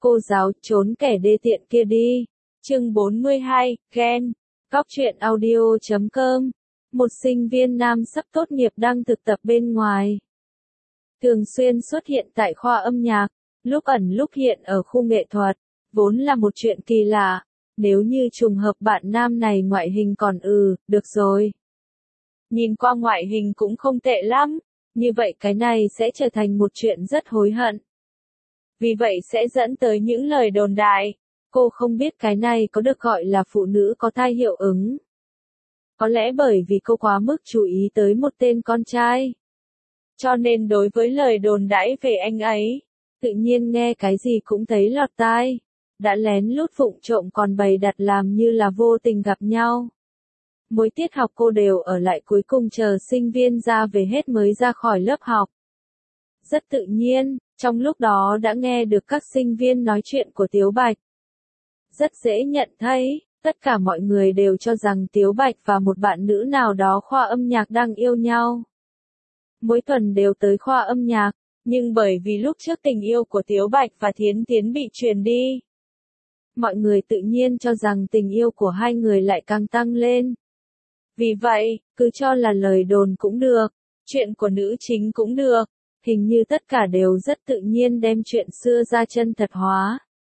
Cô giáo trốn kẻ đê tiện kia đi. Chương 42, ghen. Góc truyện audio.com. Một sinh viên nam sắp tốt nghiệp đang thực tập bên ngoài. Thường xuyên xuất hiện tại khoa âm nhạc, lúc ẩn lúc hiện ở khu nghệ thuật, vốn là một chuyện kỳ lạ. Nếu như trùng hợp bạn nam này ngoại hình còn được rồi. Nhìn qua ngoại hình cũng không tệ lắm, như vậy cái này sẽ trở thành một chuyện rất hối hận. Vì vậy sẽ dẫn tới những lời đồn đại. Cô không biết cái này có được gọi là phụ nữ có thai hiệu ứng. Có lẽ bởi vì cô quá mức chú ý tới một tên con trai. Cho nên đối với lời đồn đãi về anh ấy, tự nhiên nghe cái gì cũng thấy lọt tai. Đã lén lút vụng trộm còn bày đặt làm như là vô tình gặp nhau. Mỗi tiết học cô đều ở lại cuối cùng chờ sinh viên ra về hết mới ra khỏi lớp học. Rất tự nhiên, trong lúc đó đã nghe được các sinh viên nói chuyện của Tiếu Bạch. Rất dễ nhận thấy, tất cả mọi người đều cho rằng Tiếu Bạch và một bạn nữ nào đó khoa âm nhạc đang yêu nhau. Mỗi tuần đều tới khoa âm nhạc, nhưng bởi vì lúc trước tình yêu của Tiếu Bạch và Thiến Thiến bị truyền đi. Mọi người tự nhiên cho rằng tình yêu của hai người lại càng tăng lên. Vì vậy, cứ cho là lời đồn cũng được, chuyện của nữ chính cũng được, hình như tất cả đều rất tự nhiên đem chuyện xưa ra chân thật hóa.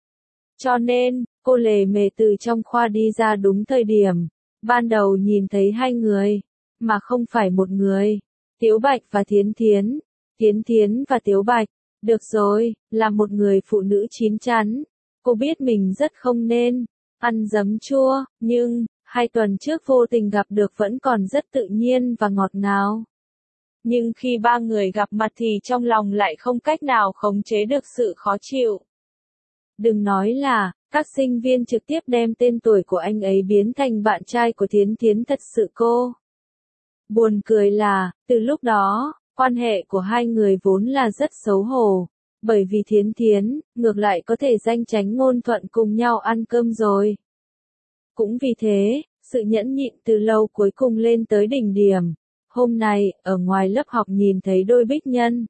Cho nên, cô lề mề từ trong khoa đi ra đúng thời điểm, ban đầu nhìn thấy hai người, mà không phải một người, Tiếu Bạch và Thiến Thiến, Thiến Thiến và Tiếu Bạch, được rồi, là một người phụ nữ chín chắn. Cô biết mình rất không nên ăn giấm chua, nhưng 2 tuần trước vô tình gặp được vẫn còn rất tự nhiên và ngọt ngào. Nhưng khi ba người gặp mặt thì trong lòng lại không cách nào khống chế được sự khó chịu. Đừng nói là, các sinh viên trực tiếp đem tên tuổi của anh ấy biến thành bạn trai của Thiến Thiến, thật sự cô. Buồn cười là, từ lúc đó, quan hệ của hai người vốn là rất xấu hổ. Bởi vì Thiến Thiến, ngược lại có thể danh chánh ngôn thuận cùng nhau ăn cơm rồi. Cũng vì thế, sự nhẫn nhịn từ lâu cuối cùng lên tới đỉnh điểm. Hôm nay, ở ngoài lớp học nhìn thấy đôi bích nhân.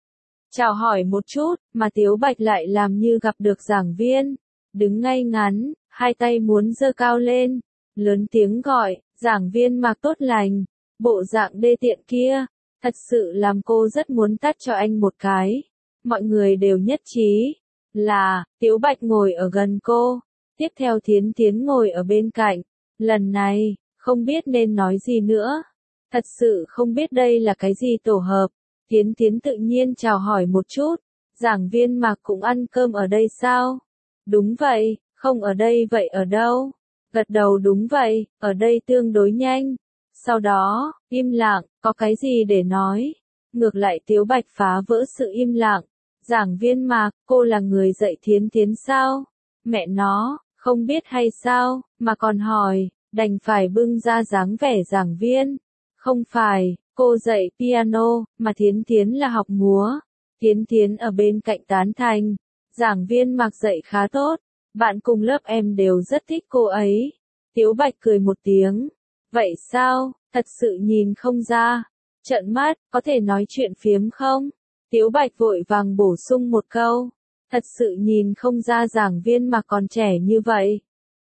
Chào hỏi một chút, mà Tiếu Bạch lại làm như gặp được giảng viên. Đứng ngay ngắn, hai tay muốn giơ cao lên. Lớn tiếng gọi, giảng viên Mạc Tốt Lành. Bộ dạng đê tiện kia, thật sự làm cô rất muốn tát cho anh một cái. Mọi người đều nhất trí là Tiếu Bạch ngồi ở gần cô, tiếp theo Thiến Thiến ngồi ở bên cạnh. Lần này, không biết nên nói gì nữa. Thật sự không biết đây là cái gì tổ hợp. Thiến Thiến tự nhiên chào hỏi một chút. Giảng viên Mạc cũng ăn cơm ở đây sao? Đúng vậy, không ở đây vậy ở đâu? Gật đầu đúng vậy, ở đây tương đối nhanh. Sau đó, im lặng, có cái gì để nói? Ngược lại Tiếu Bạch phá vỡ sự im lặng. Giảng viên Mạc, cô là người dạy Thiến Thiến sao? Mẹ nó, không biết hay sao, mà còn hỏi, đành phải bưng ra dáng vẻ giảng viên. Không phải, cô dạy piano, mà Thiến Thiến là học múa. Thiến Thiến ở bên cạnh tán thành. Giảng viên Mạc dạy khá tốt, bạn cùng lớp em đều rất thích cô ấy. Tiếu Bạch cười một tiếng. Vậy sao, thật sự nhìn không ra. Trợn mắt, có thể nói chuyện phiếm không? Tiếu Bạch vội vàng bổ sung một câu. Thật sự nhìn không ra giảng viên mà còn trẻ như vậy.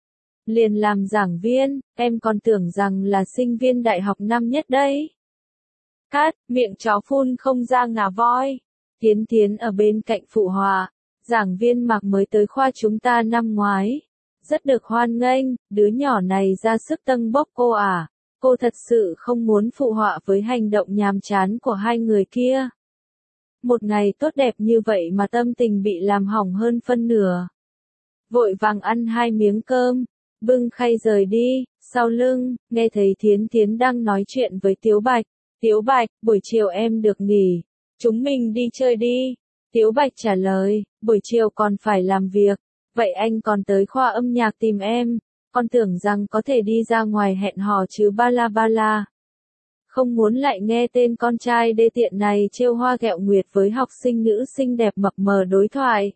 Liền làm giảng viên, em còn tưởng rằng là sinh viên đại học năm nhất đấy. Cát, miệng chó phun không ra ngà voi. Thiến Thiến ở bên cạnh phụ họa. Giảng viên Mạc mới tới khoa chúng ta năm ngoái. Rất được hoan nghênh, đứa nhỏ này ra sức tâng bốc cô à. Cô thật sự không muốn phụ họa với hành động nhàm chán của hai người kia. Một ngày tốt đẹp như vậy mà tâm tình bị làm hỏng hơn phân nửa. Vội vàng ăn 2 miếng cơm, bưng khay rời đi, sau lưng, nghe thấy Thiến Thiến đang nói chuyện với Tiếu Bạch. Tiếu Bạch, buổi chiều em được nghỉ, chúng mình đi chơi đi. Tiếu Bạch trả lời, buổi chiều còn phải làm việc, vậy anh còn tới khoa âm nhạc tìm em, con tưởng rằng có thể đi ra ngoài hẹn hò chứ ba la. Không muốn lại nghe tên con trai đê tiện này trêu hoa ghẹo nguyệt với học sinh nữ xinh đẹp mập mờ đối thoại.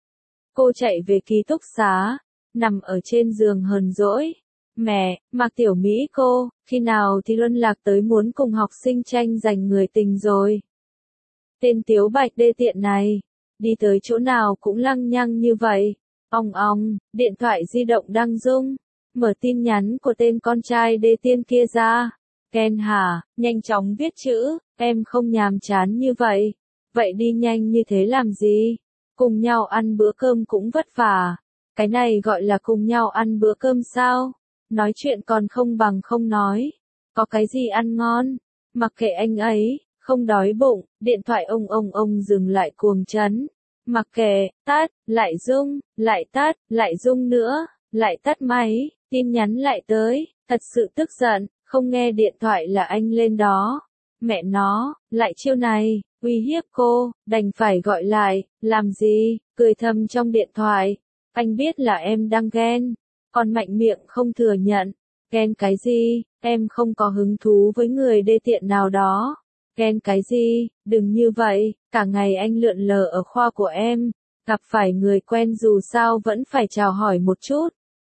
Cô chạy về ký túc xá, nằm ở trên giường hờn dỗi. Mẹ, Mạc Tiểu Mỹ cô, khi nào thì luân lạc tới muốn cùng học sinh tranh giành người tình rồi. Tên Tiếu Bạch đê tiện này, đi tới chỗ nào cũng lăng nhăng như vậy. Ong ong, điện thoại di động đang rung. Mở tin nhắn của tên con trai đê tiện kia ra. Ken hả, nhanh chóng viết chữ, em không nhàm chán như vậy. Vậy đi nhanh như thế làm gì? Cùng nhau ăn bữa cơm cũng vất vả. Cái này gọi là cùng nhau ăn bữa cơm sao? Nói chuyện còn không bằng không nói. Có cái gì ăn ngon? Mặc kệ anh ấy, không đói bụng, điện thoại ông dừng lại cuồng chấn. Mặc kệ, tắt, lại rung, lại tắt, lại rung nữa, lại tắt máy, tin nhắn lại tới, thật sự tức giận, không nghe điện thoại là anh lên đó. Mẹ nó, lại chiêu này, uy hiếp cô, đành phải gọi lại, làm gì, cười thầm trong điện thoại. Anh biết là em đang ghen, còn mạnh miệng không thừa nhận. Ghen cái gì, em không có hứng thú với người đê tiện nào đó. Ghen cái gì, đừng như vậy, cả ngày anh lượn lờ ở khoa của em, gặp phải người quen dù sao vẫn phải chào hỏi một chút.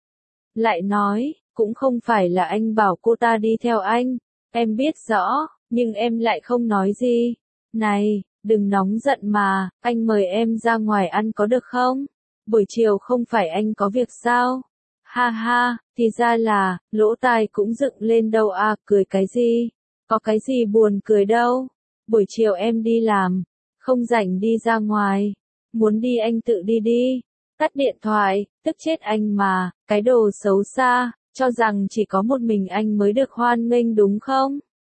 Lại nói, cũng không phải là anh bảo cô ta đi theo anh, em biết rõ, nhưng em lại không nói gì. Này, đừng nóng giận mà, anh mời em ra ngoài ăn có được không? Buổi chiều không phải anh có việc sao? Ha ha, thì ra là, lỗ tai cũng dựng lên đâu à, cười cái gì? Có cái gì buồn cười đâu? Buổi chiều em đi làm, không rảnh đi ra ngoài. Muốn đi anh tự đi đi. Tắt điện thoại, tức chết anh mà, cái đồ xấu xa, cho rằng chỉ có một mình anh mới được hoan nghênh đúng không?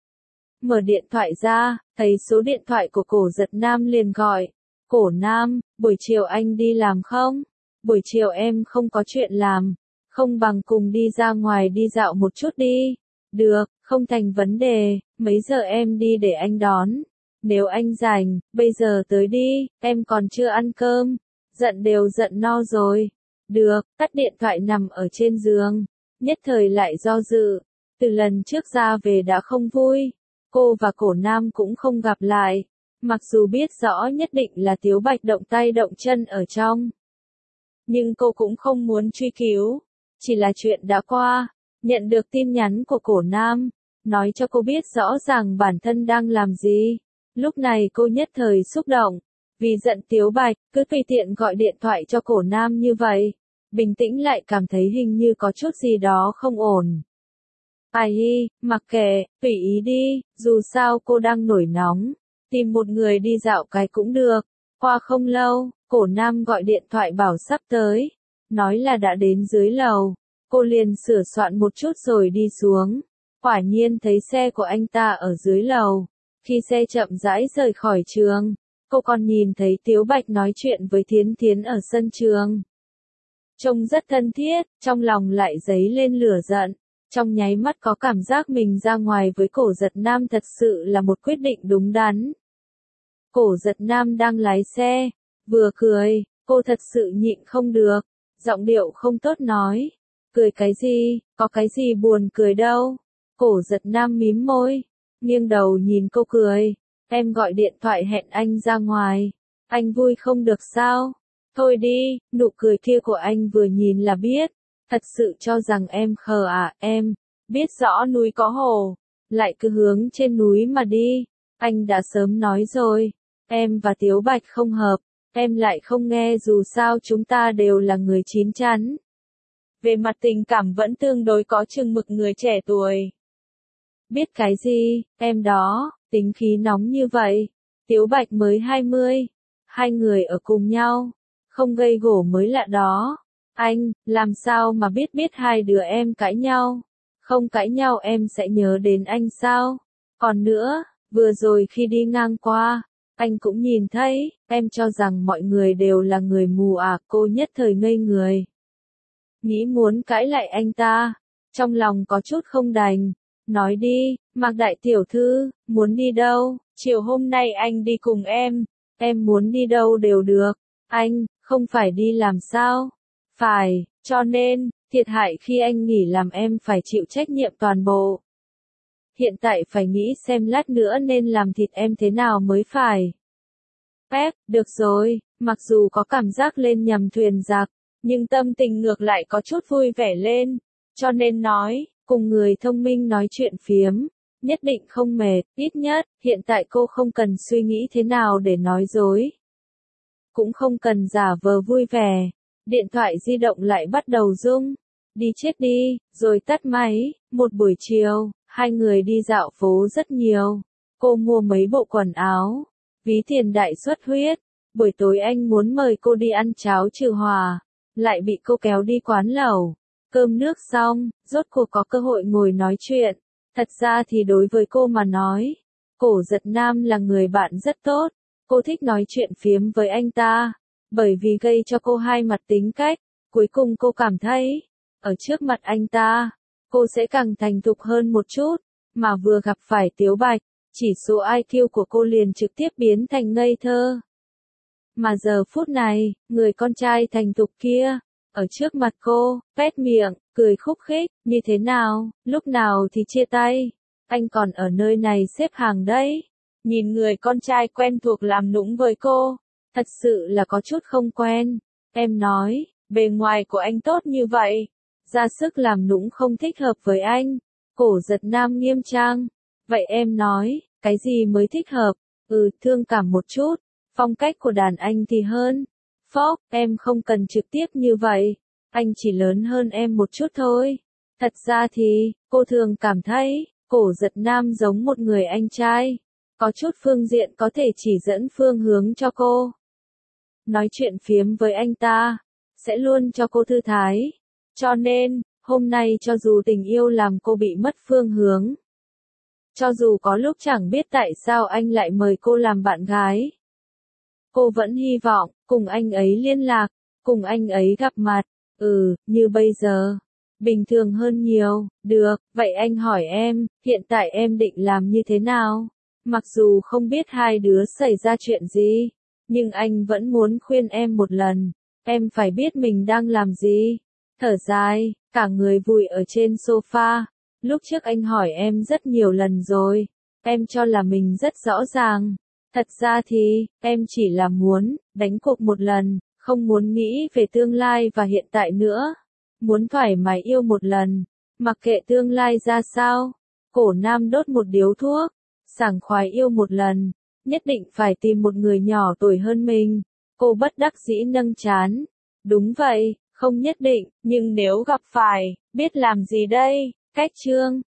Mở điện thoại ra, thấy số điện thoại của Cổ Giật Nam liền gọi. Cổ Nam, buổi chiều anh đi làm không? Buổi chiều em không có chuyện làm, không bằng cùng đi ra ngoài đi dạo một chút đi. Được, không thành vấn đề, mấy giờ em đi để anh đón. Nếu anh rảnh, bây giờ tới đi, em còn chưa ăn cơm. Giận đều giận no rồi. Được, tắt điện thoại nằm ở trên giường. Nhất thời lại do dự. Từ lần trước ra về đã không vui. Cô và Cổ Nam cũng không gặp lại. Mặc dù biết rõ nhất định là Tiếu Bạch động tay động chân ở trong. Nhưng cô cũng không muốn truy cứu. Chỉ là chuyện đã qua. Nhận được tin nhắn của Cổ Nam. Nói cho cô biết rõ ràng bản thân đang làm gì. Lúc này cô nhất thời xúc động. Vì giận Tiếu Bạch, cứ tùy tiện gọi điện thoại cho Cổ Nam như vậy. Bình tĩnh lại cảm thấy hình như có chút gì đó không ổn. Ai mặc kệ, tùy ý đi, dù sao cô đang nổi nóng. Tìm một người đi dạo cái cũng được. Qua không lâu, Cổ Nam gọi điện thoại bảo sắp tới. Nói là đã đến dưới lầu. Cô liền sửa soạn một chút rồi đi xuống. Quả nhiên thấy xe của anh ta ở dưới lầu. Khi xe chậm rãi rời khỏi trường, cô còn nhìn thấy Tiếu Bạch nói chuyện với Thiến Thiến ở sân trường. Trông rất thân thiết, trong lòng lại dấy lên lửa giận. Trong nháy mắt có cảm giác mình ra ngoài với Cổ Giật Nam thật sự là một quyết định đúng đắn. Cổ Giật Nam đang lái xe, vừa cười, cô thật sự nhịn không được, giọng điệu không tốt nói. Cười cái gì, có cái gì buồn cười đâu. Cổ Giật Nam mím môi, nghiêng đầu nhìn cô cười. Em gọi điện thoại hẹn anh ra ngoài. Anh vui không được sao? Thôi đi, nụ cười kia của anh vừa nhìn là biết. Thật sự cho rằng em khờ à, em biết rõ núi có hồ, lại cứ hướng trên núi mà đi. Anh đã sớm nói rồi, em và Tiếu Bạch không hợp, em lại không nghe dù sao chúng ta đều là người chín chắn. Về mặt tình cảm vẫn tương đối có chừng mực người trẻ tuổi. Biết cái gì, em đó, tính khí nóng như vậy. Tiếu Bạch mới 20, hai người ở cùng nhau, không gây gổ mới lạ đó. Anh, làm sao mà biết hai đứa em cãi nhau? Không cãi nhau em sẽ nhớ đến anh sao? Còn nữa, vừa rồi khi đi ngang qua, anh cũng nhìn thấy, em cho rằng mọi người đều là người mù à, cô nhất thời ngây người. Nghĩ muốn cãi lại anh ta, trong lòng có chút không đành. Nói đi, Mạc đại tiểu thư, muốn đi đâu? Chiều hôm nay anh đi cùng em muốn đi đâu đều được. Anh, không phải đi làm sao? Phải, cho nên, thiệt hại khi anh nghỉ làm em phải chịu trách nhiệm toàn bộ. Hiện tại phải nghĩ xem lát nữa nên làm thịt em thế nào mới phải. Được rồi, mặc dù có cảm giác lên nhầm thuyền giặc, nhưng tâm tình ngược lại có chút vui vẻ lên. Cho nên nói, cùng người thông minh nói chuyện phiếm, nhất định không mệt, ít nhất, hiện tại cô không cần suy nghĩ thế nào để nói dối. cũng không cần giả vờ vui vẻ. Điện thoại di động lại bắt đầu rung. Đi chết đi, rồi tắt máy. Một buổi chiều, hai người đi dạo phố rất nhiều. Cô mua mấy bộ quần áo, ví tiền đại xuất huyết. Buổi tối anh muốn mời cô đi ăn cháo trừ hòa, lại bị cô kéo đi quán lẩu. Cơm nước xong, rốt cuộc có cơ hội ngồi nói chuyện. Thật ra thì đối với cô mà nói, Cổ Giật Nam là người bạn rất tốt. Cô thích nói chuyện phiếm với anh ta, bởi vì gây cho cô hai mặt tính cách. Cuối cùng cô cảm thấy, ở trước mặt anh ta, cô sẽ càng thành thục hơn một chút. Mà vừa gặp phải Tiếu Bạch, chỉ số IQ của cô liền trực tiếp biến thành ngây thơ. Mà giờ phút này, người con trai thành thục kia, ở trước mặt cô, pét miệng, cười khúc khích, như thế nào, lúc nào thì chia tay, anh còn ở nơi này xếp hàng đấy. Nhìn người con trai quen thuộc làm nũng với cô, thật sự là có chút không quen. Em nói, bề ngoài của anh tốt như vậy, ra sức làm nũng không thích hợp với anh. Cổ Giật Nam nghiêm trang. Vậy em nói, cái gì mới thích hợp? Thương cảm một chút. Phong cách của đàn anh thì hơn. Phóc, em không cần trực tiếp như vậy. Anh chỉ lớn hơn em một chút thôi. Thật ra thì, cô thường cảm thấy, Cổ Giật Nam giống một người anh trai. Có chút phương diện có thể chỉ dẫn phương hướng cho cô. Nói chuyện phiếm với anh ta, sẽ luôn cho cô thư thái. Cho nên, hôm nay cho dù tình yêu làm cô bị mất phương hướng, cho dù có lúc chẳng biết tại sao anh lại mời cô làm bạn gái, cô vẫn hy vọng, cùng anh ấy liên lạc, cùng anh ấy gặp mặt, như bây giờ. Bình thường hơn nhiều, được, vậy anh hỏi em, hiện tại em định làm như thế nào? Mặc dù không biết hai đứa xảy ra chuyện gì, nhưng anh vẫn muốn khuyên em một lần, em phải biết mình đang làm gì. Thở dài, cả người vùi ở trên sofa. Lúc trước anh hỏi em rất nhiều lần rồi, em cho là mình rất rõ ràng. Thật ra thì, em chỉ là muốn, đánh cuộc một lần, không muốn nghĩ về tương lai và hiện tại nữa. Muốn thoải mái yêu một lần, mặc kệ tương lai ra sao. Cổ Nam đốt một điếu thuốc, sảng khoái yêu một lần, nhất định phải tìm một người nhỏ tuổi hơn mình. Cô bất đắc dĩ nâng trán. Đúng vậy, không nhất định, nhưng nếu gặp phải, biết làm gì đây? Cách chương